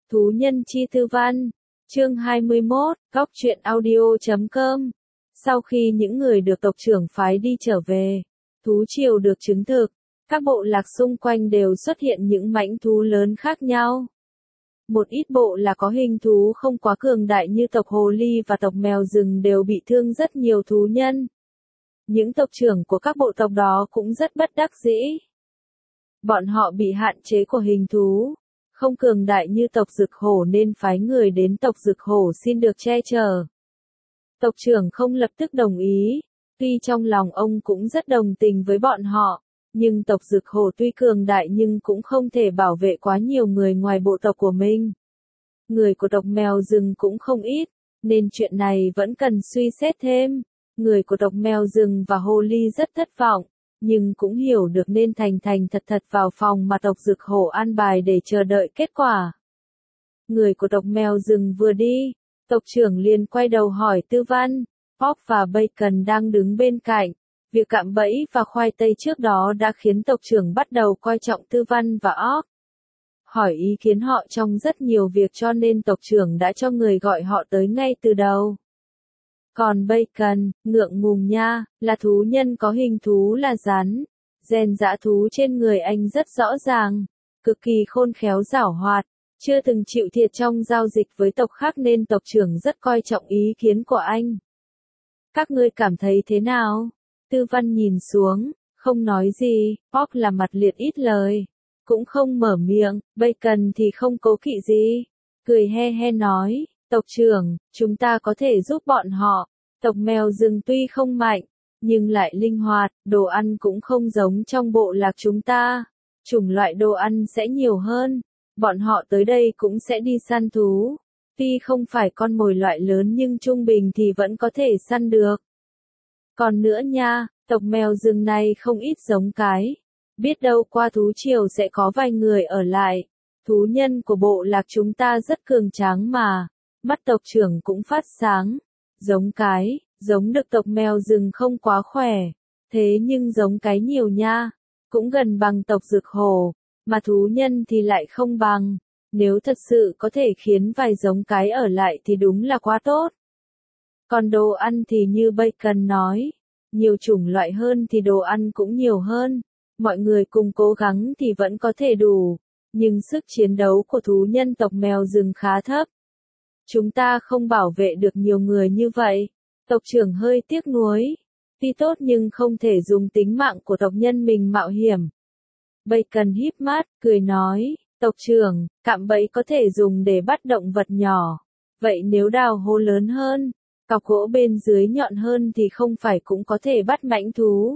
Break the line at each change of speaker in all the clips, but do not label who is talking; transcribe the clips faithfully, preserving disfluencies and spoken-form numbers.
Thú nhân chi tư văn, chương hai mươi mốt, góc truyện audio chấm com. Sau khi những người được tộc trưởng phái đi trở về, thú triều được chứng thực, các bộ lạc xung quanh đều xuất hiện những mãnh thú lớn khác nhau. Một ít bộ là có hình thú không quá cường đại như tộc hồ ly và tộc mèo rừng đều bị thương rất nhiều thú nhân. Những tộc trưởng của các bộ tộc đó cũng rất bất đắc dĩ. Bọn họ bị hạn chế của hình thú, không cường đại như tộc Dực Hổ nên phái người đến tộc Dực Hổ xin được che chở. Tộc trưởng không lập tức đồng ý, tuy trong lòng ông cũng rất đồng tình với bọn họ, nhưng tộc Dực Hổ tuy cường đại nhưng cũng không thể bảo vệ quá nhiều người ngoài bộ tộc của mình. Người của tộc mèo rừng cũng không ít, nên chuyện này vẫn cần suy xét thêm. Người của tộc mèo rừng và hồ ly rất thất vọng, nhưng cũng hiểu được nên thành thành thật thật vào phòng mà tộc Dực Hổ an bài để chờ đợi kết quả. Người của tộc mèo rừng vừa đi, tộc trưởng liền quay đầu hỏi Tư Văn, Pop và Bacon đang đứng bên cạnh. Việc cạm bẫy và khoai tây trước đó đã khiến tộc trưởng bắt đầu coi trọng Tư Văn và Orc. Hỏi ý kiến họ trong rất nhiều việc cho nên tộc trưởng đã cho người gọi họ tới ngay từ đầu. Còn Bacon, ngượng ngùng nha, là thú nhân có hình thú là rắn. Gen dã thú trên người anh rất rõ ràng, cực kỳ khôn khéo giảo hoạt, chưa từng chịu thiệt trong giao dịch với tộc khác nên tộc trưởng rất coi trọng ý kiến của anh. Các ngươi cảm thấy thế nào? Tư Văn nhìn xuống, không nói gì, Pop là mặt liệt ít lời, cũng không mở miệng, Bacon thì không cố kỵ gì, cười he he nói, tộc trưởng, chúng ta có thể giúp bọn họ, tộc mèo rừng tuy không mạnh, nhưng lại linh hoạt, đồ ăn cũng không giống trong bộ lạc chúng ta, chủng loại đồ ăn sẽ nhiều hơn, bọn họ tới đây cũng sẽ đi săn thú, tuy không phải con mồi loại lớn nhưng trung bình thì vẫn có thể săn được. Còn nữa nha, tộc mèo rừng này không ít giống cái. Biết đâu qua thú triều sẽ có vài người ở lại. Thú nhân của bộ lạc chúng ta rất cường tráng mà. Mắt tộc trưởng cũng phát sáng. Giống cái, giống được tộc mèo rừng không quá khỏe. Thế nhưng giống cái nhiều nha. Cũng gần bằng tộc Dực Hổ. Mà thú nhân thì lại không bằng. Nếu thật sự có thể khiến vài giống cái ở lại thì đúng là quá tốt. Còn đồ ăn thì như Bacon nói. Nhiều chủng loại hơn thì đồ ăn cũng nhiều hơn, mọi người cùng cố gắng thì vẫn có thể đủ, nhưng sức chiến đấu của thú nhân tộc mèo rừng khá thấp. Chúng ta không bảo vệ được nhiều người như vậy, tộc trưởng hơi tiếc nuối, tuy tốt nhưng không thể dùng tính mạng của tộc nhân mình mạo hiểm. Bacon híp mắt, cười nói, tộc trưởng, cạm bẫy có thể dùng để bắt động vật nhỏ, vậy nếu đào hố lớn hơn, cọc gỗ bên dưới nhọn hơn thì không phải cũng có thể bắt mãnh thú.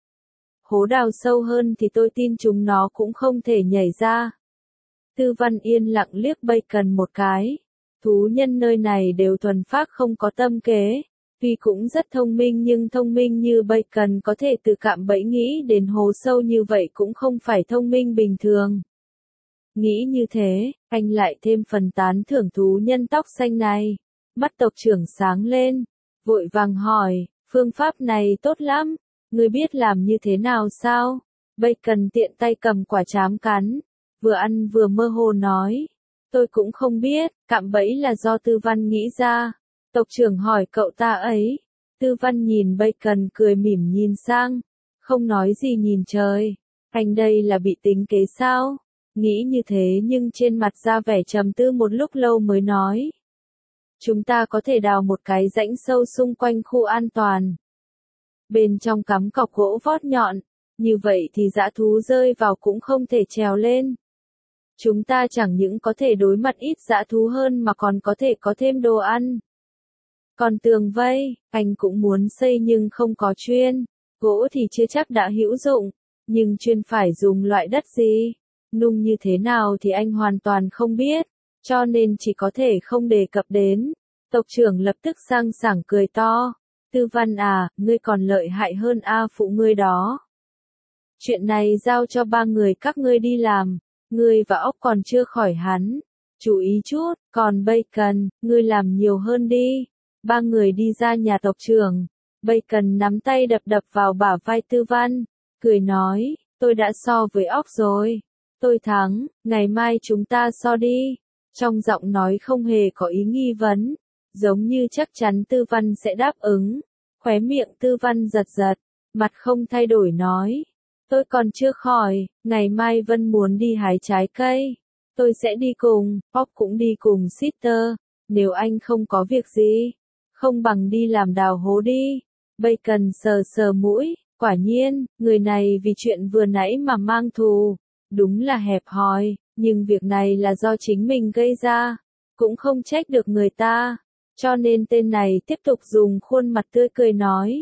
Hố đào sâu hơn thì tôi tin chúng nó cũng không thể nhảy ra. Tư Văn yên lặng liếc Bacon một cái. Thú nhân nơi này đều thuần phác không có tâm kế. Tuy cũng rất thông minh nhưng thông minh như Bacon có thể từ cạm bẫy nghĩ đến hố sâu như vậy cũng không phải thông minh bình thường. Nghĩ như thế, anh lại thêm phần tán thưởng thú nhân tóc xanh này. Mắt tộc trưởng sáng lên, vội vàng hỏi, phương pháp này tốt lắm, ngươi biết làm như thế nào sao? Bacon tiện tay cầm quả trám cắn, vừa ăn vừa mơ hồ nói, tôi cũng không biết, cạm bẫy là do Tư Văn nghĩ ra. Tộc trưởng hỏi cậu ta ấy, Tư Văn nhìn Bacon cười mỉm nhìn sang, không nói gì nhìn trời, anh đây là bị tính kế sao? Nghĩ như thế nhưng trên mặt ra vẻ trầm tư một lúc lâu mới nói. Chúng ta có thể đào một cái rãnh sâu xung quanh khu an toàn. Bên trong cắm cọc gỗ vót nhọn, như vậy thì dã thú rơi vào cũng không thể trèo lên. Chúng ta chẳng những có thể đối mặt ít dã thú hơn mà còn có thể có thêm đồ ăn. Còn tường vây, anh cũng muốn xây nhưng không có chuyên. Gỗ thì chưa chắc đã hữu dụng, nhưng chuyên phải dùng loại đất gì, nung như thế nào thì anh hoàn toàn không biết. Cho nên chỉ có thể không đề cập đến. Tộc trưởng lập tức sang sảng cười to. Tư Văn à, ngươi còn lợi hại hơn A phụ ngươi đó. Chuyện này giao cho ba người các ngươi đi làm. Ngươi và ốc còn chưa khỏi hắn. Chú ý chút, còn Bacon, ngươi làm nhiều hơn đi. Ba người đi ra nhà tộc trưởng. Bacon nắm tay đập đập vào bả vai Tư Văn. Cười nói, tôi đã so với ốc rồi. Tôi thắng, ngày mai chúng ta so đi. Trong giọng nói không hề có ý nghi vấn, giống như chắc chắn Tư Văn sẽ đáp ứng. Khóe miệng Tư Văn giật giật, mặt không thay đổi nói. Tôi còn chưa khỏi, ngày mai Vân muốn đi hái trái cây. Tôi sẽ đi cùng, Bob cũng đi cùng Sister. Nếu anh không có việc gì, không bằng đi làm đào hố đi. Bacon sờ sờ mũi, quả nhiên, người này vì chuyện vừa nãy mà mang thù. Đúng là hẹp hòi, nhưng việc này là do chính mình gây ra. Cũng không trách được người ta. Cho nên tên này tiếp tục dùng khuôn mặt tươi cười nói.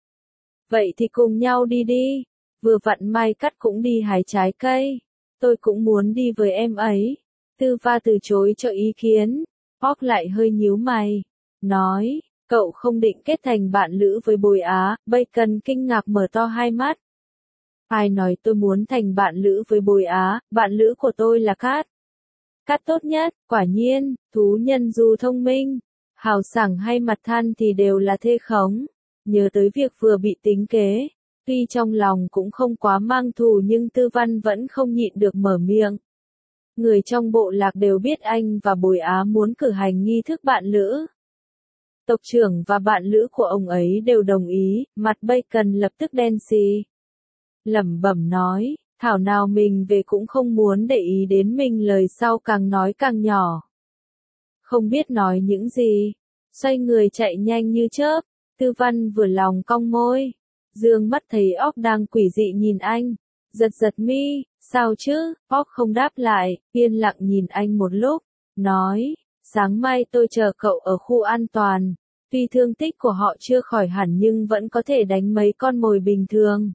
Vậy thì cùng nhau đi đi. Vừa vặn Mai Cắt cũng đi hái trái cây. Tôi cũng muốn đi với em ấy. Tư Va từ chối cho ý kiến. Bob lại hơi nhíu mày. Nói, cậu không định kết thành bạn lữ với Bồi Á. Bacon kinh ngạc mở to hai mắt. Ai nói tôi muốn thành bạn lữ với Bồi Á, bạn lữ của tôi là Cát. Cát tốt nhất, quả nhiên, thú nhân dù thông minh, hào sảng hay mặt than thì đều là thê khống. Nhớ tới việc vừa bị tính kế, tuy trong lòng cũng không quá mang thù nhưng Tư Văn vẫn không nhịn được mở miệng. Người trong bộ lạc đều biết anh và Bồi Á muốn cử hành nghi thức bạn lữ. Tộc trưởng và bạn lữ của ông ấy đều đồng ý, mặt Bacon lập tức đen xì. Lẩm bẩm nói, thảo nào mình về cũng không muốn để ý đến mình, lời sau càng nói càng nhỏ. Không biết nói những gì, xoay người chạy nhanh như chớp. Tư Văn vừa lòng cong môi, dương mắt thấy óc đang quỷ dị nhìn anh, giật giật mi, sao chứ? Óc không đáp lại, yên lặng nhìn anh một lúc, nói, sáng mai tôi chờ cậu ở khu an toàn. Tuy thương tích của họ chưa khỏi hẳn nhưng vẫn có thể đánh mấy con mồi bình thường.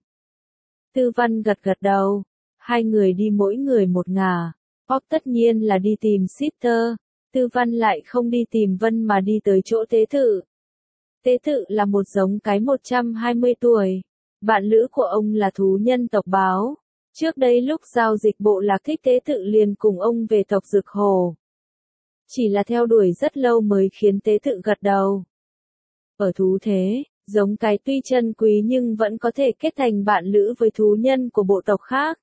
Tư Văn gật gật đầu, hai người đi mỗi người một ngả. Óc tất nhiên là đi tìm Sister. Tư Văn lại không đi tìm Vân mà đi tới chỗ tế tự. Tế tự là một giống cái một trăm hai mươi tuổi. Bạn lữ của ông là thú nhân tộc báo. Trước đây lúc giao dịch bộ lạc thích tế tự liền cùng ông về tộc Dực Hồ. Chỉ là theo đuổi rất lâu mới khiến tế tự gật đầu. Ở thú thế, giống cái tuy chân quý nhưng vẫn có thể kết thành bạn lữ với thú nhân của bộ tộc khác.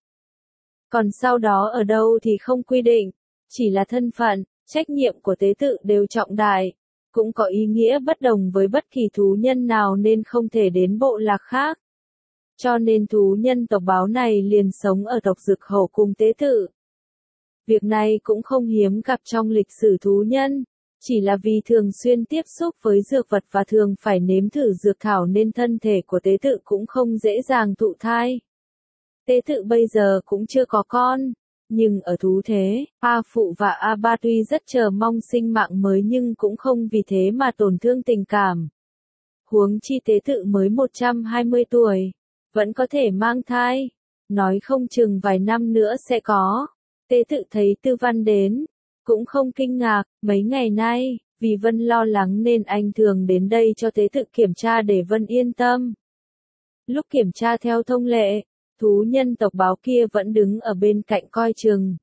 Còn sau đó ở đâu thì không quy định, chỉ là thân phận, trách nhiệm của tế tự đều trọng đại, cũng có ý nghĩa bất đồng với bất kỳ thú nhân nào nên không thể đến bộ lạc khác. Cho nên thú nhân tộc báo này liền sống ở tộc Dực Hổ cùng tế tự. Việc này cũng không hiếm gặp trong lịch sử thú nhân, chỉ là vì thường xuyên tiếp xúc với dược vật và thường phải nếm thử dược thảo nên thân thể của tế tự cũng không dễ dàng thụ thai. Tế tự bây giờ cũng chưa có con, nhưng ở thú thế, A Phụ và A Ba tuy rất chờ mong sinh mạng mới nhưng cũng không vì thế mà tổn thương tình cảm. Huống chi tế tự mới một trăm hai mươi tuổi, vẫn có thể mang thai, nói không chừng vài năm nữa sẽ có. Tế tự thấy Tư Văn đến, cũng không kinh ngạc, mấy ngày nay, vì Vân lo lắng nên anh thường đến đây cho tế tự kiểm tra để Vân yên tâm. Lúc kiểm tra theo thông lệ, thú nhân tộc báo kia vẫn đứng ở bên cạnh coi chừng.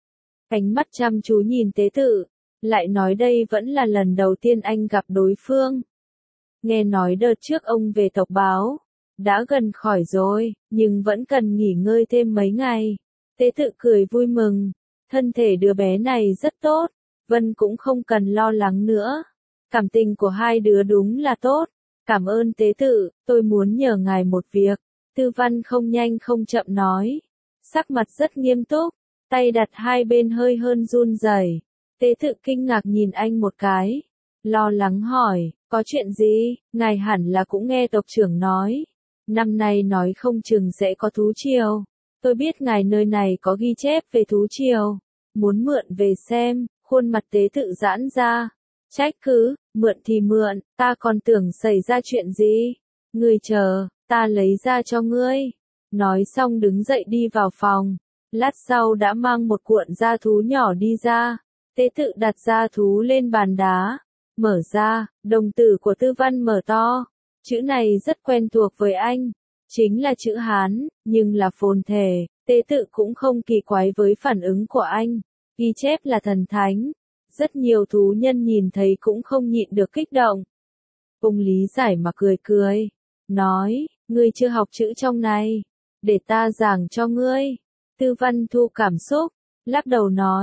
Ánh mắt chăm chú nhìn tế tự, lại nói đây vẫn là lần đầu tiên anh gặp đối phương. Nghe nói đợt trước ông về tộc báo, đã gần khỏi rồi, nhưng vẫn cần nghỉ ngơi thêm mấy ngày. Tế tự cười vui mừng, thân thể đứa bé này rất tốt, Vân cũng không cần lo lắng nữa. Cảm tình của hai đứa đúng là tốt. Cảm ơn tế tự, tôi muốn nhờ ngài một việc. Tư Văn không nhanh không chậm nói, sắc mặt rất nghiêm túc, tay đặt hai bên hơi hơn run rẩy. Tế tự kinh ngạc nhìn anh một cái, lo lắng hỏi, có chuyện gì? Ngài hẳn là cũng nghe tộc trưởng nói, năm nay nói không chừng sẽ có thú triều. Tôi biết ngài nơi này có ghi chép về thú triều, muốn mượn về xem. Khuôn mặt tế tự giãn ra, trách cứ, mượn thì mượn, ta còn tưởng xảy ra chuyện gì. Ngươi chờ, ta lấy ra cho ngươi. Nói xong đứng dậy đi vào phòng, lát sau đã mang một cuộn da thú nhỏ đi ra. Tế tự đặt da thú lên bàn đá, mở ra, đồng tử của Tư Văn mở to. Chữ này rất quen thuộc với anh, chính là chữ Hán, nhưng là phồn thể. Tế tự cũng không kỳ quái với phản ứng của anh. Ghi chép là thần thánh. Rất nhiều thú nhân nhìn thấy cũng không nhịn được kích động. Ông lý giải mà cười cười. Nói, ngươi chưa học chữ trong này. Để ta giảng cho ngươi. Tư Văn thu cảm xúc. Lắc đầu nói,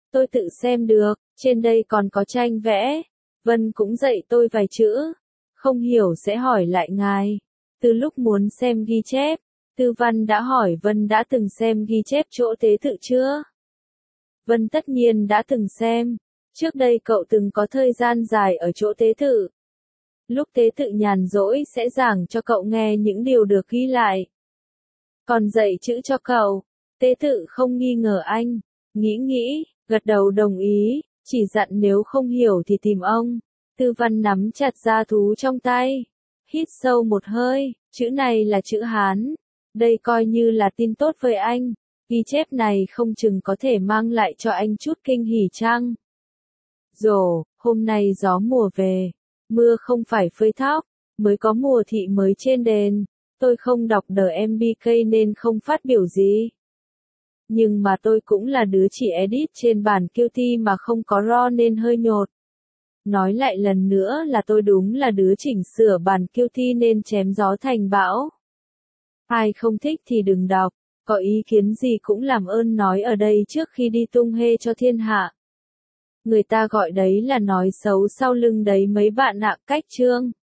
Tôi tự xem được, trên đây còn có tranh vẽ. Vân cũng dạy tôi vài chữ. Không hiểu sẽ hỏi lại ngài. Từ lúc muốn xem ghi chép, Tư Văn đã hỏi Vân đã từng xem ghi chép chỗ tế tự chưa? Vân tất nhiên đã từng xem. Trước đây cậu từng có thời gian dài ở chỗ tế tự. Lúc tế tự nhàn rỗi sẽ giảng cho cậu nghe những điều được ghi lại. Còn dạy chữ cho cậu. Tế tự không nghi ngờ anh. Nghĩ nghĩ, gật đầu đồng ý, chỉ dặn nếu không hiểu thì tìm ông. Tư Văn nắm chặt da thú trong tay. Hít sâu một hơi, chữ này là chữ Hán. Đây coi như là tin tốt với anh. Ghi chép này không chừng có thể mang lại cho anh chút kinh hỉ chăng? Rồ, hôm nay gió mùa về. Mưa không phải phơi thóc, mới có mùa thị mới trên đền. Tôi không đọc The em bê ca nên không phát biểu gì. Nhưng mà tôi cũng là đứa chỉ edit trên bản Qt mà không có raw nên hơi nhột. Nói lại lần nữa là tôi đúng là đứa chỉnh sửa bản Qt nên chém gió thành bão. Ai không thích thì đừng đọc, có ý kiến gì cũng làm ơn nói ở đây trước khi đi tung hê cho thiên hạ. Người ta gọi đấy là nói xấu sau lưng đấy mấy bạn ạ, cách chương.